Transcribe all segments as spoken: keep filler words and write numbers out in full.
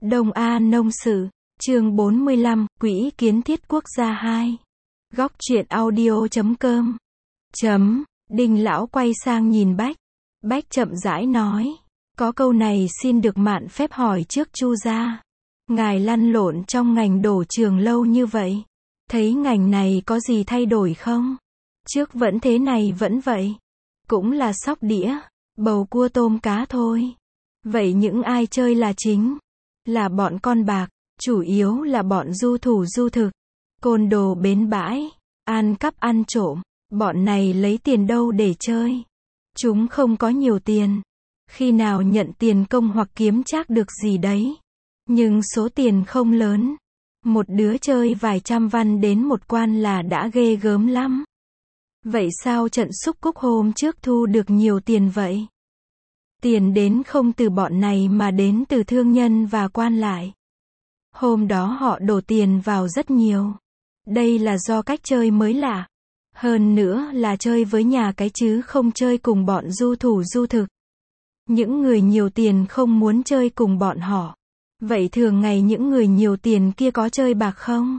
Đông A Nông Sự, chương bốn mươi lăm, Quỹ Kiến Thiết Quốc gia hai. Góc truyện audio chấm com. Chấm, Đinh lão quay sang nhìn Bách. Bách chậm rãi nói. Có câu này xin được mạn phép hỏi trước Chu gia. Ngài lăn lộn trong ngành đổ trường lâu như vậy. Thấy ngành này có gì thay đổi không? Trước vẫn thế này vẫn vậy. Cũng là sóc đĩa, bầu cua tôm cá thôi. Vậy những ai chơi là chính? Là bọn con bạc, chủ yếu là bọn du thủ du thực, côn đồ bến bãi, ăn cắp ăn trộm. Bọn này lấy tiền đâu để chơi? Chúng không có nhiều tiền. Khi nào nhận tiền công hoặc kiếm trác được gì đấy. Nhưng số tiền không lớn. Một đứa chơi vài trăm văn đến một quan là đã ghê gớm lắm. Vậy sao trận xúc cúc hôm trước thu được nhiều tiền vậy? Tiền đến không từ bọn này mà đến từ thương nhân và quan lại. Hôm đó họ đổ tiền vào rất nhiều. Đây là do cách chơi mới lạ. Hơn nữa là chơi với nhà cái chứ không chơi cùng bọn du thủ du thực. Những người nhiều tiền không muốn chơi cùng bọn họ. Vậy thường ngày những người nhiều tiền kia có chơi bạc không?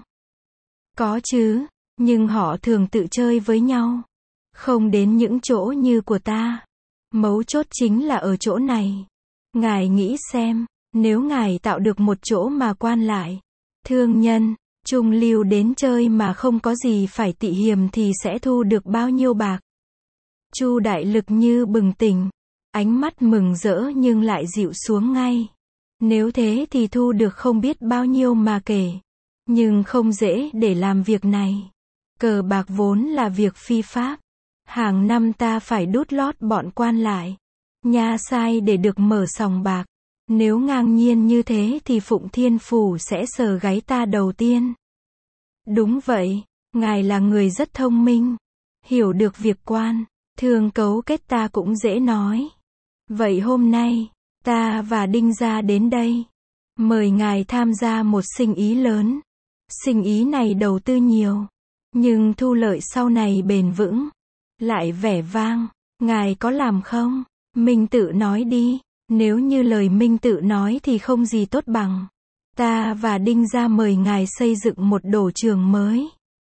Có chứ, nhưng họ thường tự chơi với nhau. Không đến những chỗ như của ta. Mấu chốt chính là ở chỗ này. Ngài nghĩ xem, nếu ngài tạo được một chỗ mà quan lại, thương nhân, trung lưu đến chơi mà không có gì phải tị hiềm thì sẽ thu được bao nhiêu bạc? Chu Đại Lực như bừng tỉnh, ánh mắt mừng rỡ nhưng lại dịu xuống ngay. Nếu thế thì thu được không biết bao nhiêu mà kể. Nhưng không dễ để làm việc này. Cờ bạc vốn là việc phi pháp. Hàng năm ta phải đút lót bọn quan lại, nha sai để được mở sòng bạc. Nếu ngang nhiên như thế thì Phụng Thiên Phủ sẽ sờ gáy ta đầu tiên. Đúng vậy, ngài là người rất thông minh. Hiểu được việc quan, thương cấu kết ta cũng dễ nói. Vậy hôm nay, ta và Đinh gia đến đây. Mời ngài tham gia một sinh ý lớn. Sinh ý này đầu tư nhiều. Nhưng thu lợi sau này bền vững. Lại vẻ vang, ngài có làm không? Minh Tự nói đi, nếu như lời Minh Tự nói thì không gì tốt bằng. Ta và Đinh gia mời ngài xây dựng một đổ trường mới.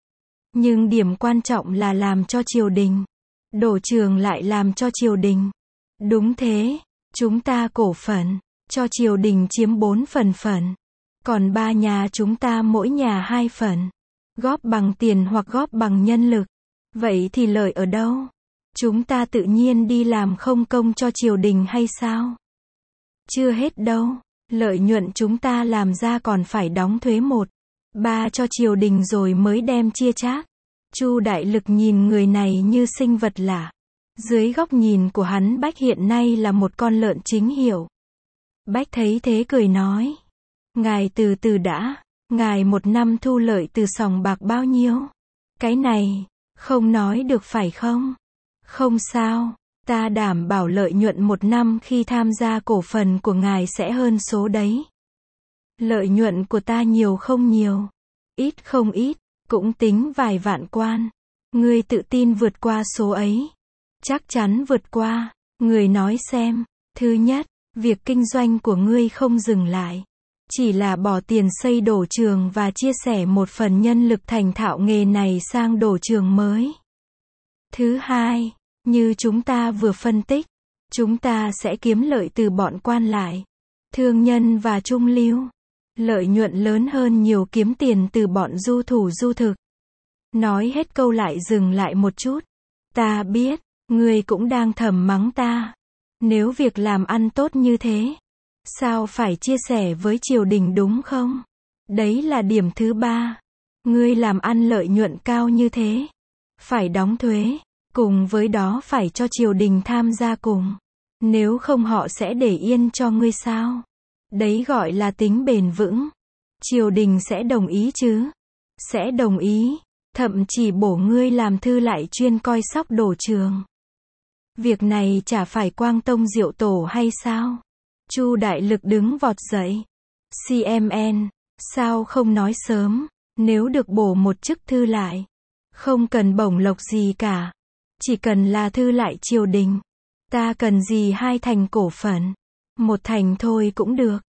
Nhưng điểm quan trọng là làm cho triều đình. Đổ trường lại làm cho triều đình. Đúng thế, chúng ta cổ phần, cho triều đình chiếm bốn phần phần. Còn ba nhà chúng ta mỗi nhà hai phần. Góp bằng tiền hoặc góp bằng nhân lực. Vậy thì lợi ở đâu? Chúng ta tự nhiên đi làm không công cho triều đình hay sao? Chưa hết đâu, lợi nhuận chúng ta làm ra còn phải đóng thuế một, ba cho triều đình rồi mới đem chia chác. Chu Đại Lực nhìn người này như sinh vật lạ. Dưới góc nhìn của hắn Bách hiện nay là một con lợn chính hiệu. Bách thấy thế cười nói. Ngài từ từ đã, ngài một năm thu lợi từ sòng bạc bao nhiêu? Cái này không nói được phải không? Không sao, ta đảm bảo lợi nhuận một năm khi tham gia cổ phần của ngài sẽ hơn số đấy. Lợi nhuận của ta nhiều không nhiều, ít không ít, cũng tính vài vạn quan. Ngươi tự tin vượt qua số ấy. Chắc chắn vượt qua. Người nói xem. Thứ nhất, việc kinh doanh của ngươi không dừng lại. Chỉ là bỏ tiền xây đổ trường và chia sẻ một phần nhân lực thành thạo nghề này sang đổ trường mới. Thứ hai, như chúng ta vừa phân tích, chúng ta sẽ kiếm lợi từ bọn quan lại, thương nhân và trung lưu. Lợi nhuận lớn hơn nhiều kiếm tiền từ bọn du thủ du thực. Nói hết câu lại dừng lại một chút. Ta biết, ngươi cũng đang thầm mắng ta. Nếu việc làm ăn tốt như thế, sao phải chia sẻ với triều đình đúng không? Đấy là điểm thứ ba. Ngươi làm ăn lợi nhuận cao như thế, phải đóng thuế, cùng với đó phải cho triều đình tham gia cùng. Nếu không họ sẽ để yên cho ngươi sao? Đấy gọi là tính bền vững. Triều đình sẽ đồng ý chứ? Sẽ đồng ý, thậm chí bổ ngươi làm thư lại chuyên coi sóc đổ trường. Việc này chả phải Quang Tông Diệu Tổ hay sao? Chu Đại Lực đứng vọt dậy. xê em en, sao không nói sớm? Nếu được bổ một chức thư lại, không cần bổng lộc gì cả. Chỉ cần là thư lại triều đình. Ta cần gì hai thành cổ phần? Một thành thôi cũng được.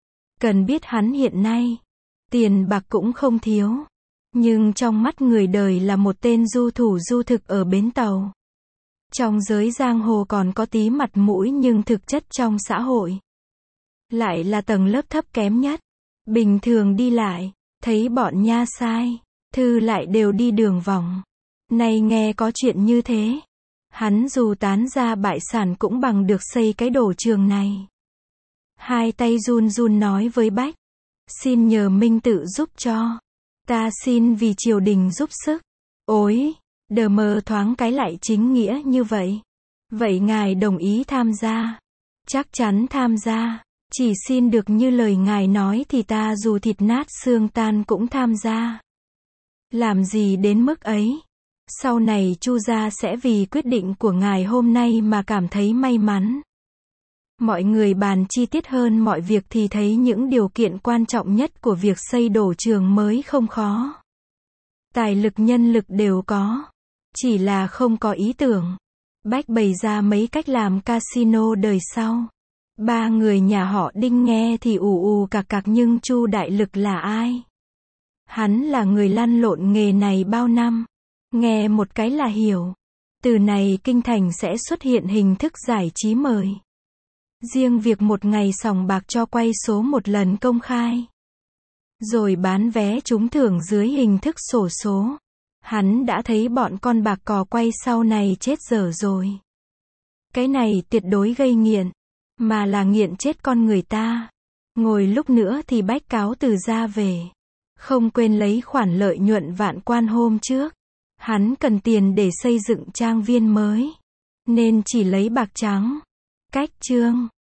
Cần biết hắn hiện nay, tiền bạc cũng không thiếu. Nhưng trong mắt người đời là một tên du thủ du thực ở bến tàu. Trong giới giang hồ còn có tí mặt mũi nhưng thực chất trong xã hội lại là tầng lớp thấp kém nhất. Bình thường đi lại, thấy bọn nha sai, thư lại đều đi đường vòng. Nay nghe có chuyện như thế, hắn dù tán gia bại sản cũng bằng được xây cái đổ trường này. Hai tay run run nói với Bách, xin nhờ Minh tự giúp cho. Ta xin vì triều đình giúp sức. Ôi, đờ mờ thoáng cái lại chính nghĩa như vậy. Vậy ngài đồng ý tham gia? Chắc chắn tham gia. Chỉ xin được như lời ngài nói thì ta dù thịt nát xương tan cũng tham gia. Làm gì đến mức ấy? Sau này Chu gia sẽ vì quyết định của ngài hôm nay mà cảm thấy may mắn. Mọi người bàn chi tiết hơn mọi việc thì thấy những điều kiện quan trọng nhất của việc xây đổ trường mới không khó. Tài lực nhân lực đều có. Chỉ là không có ý tưởng. Bách bày ra mấy cách làm casino đời sau. Ba người nhà họ Đinh nghe thì ù ù cạc cạc nhưng Chu Đại Lực là ai? Hắn là người lăn lộn nghề này bao năm. Nghe một cái là hiểu. Từ này kinh thành sẽ xuất hiện hình thức giải trí mời. Riêng việc một ngày sòng bạc cho quay số một lần công khai. Rồi bán vé trúng thưởng dưới hình thức xổ số. Hắn đã thấy bọn con bạc cò quay sau này chết dở rồi. Cái này tuyệt đối gây nghiện. Mà là nghiện chết con người ta. Ngồi lúc nữa thì Bách cáo từ ra về. Không quên lấy khoản lợi nhuận vạn quan hôm trước. Hắn cần tiền để xây dựng trang viên mới. Nên chỉ lấy bạc trắng. Cách chương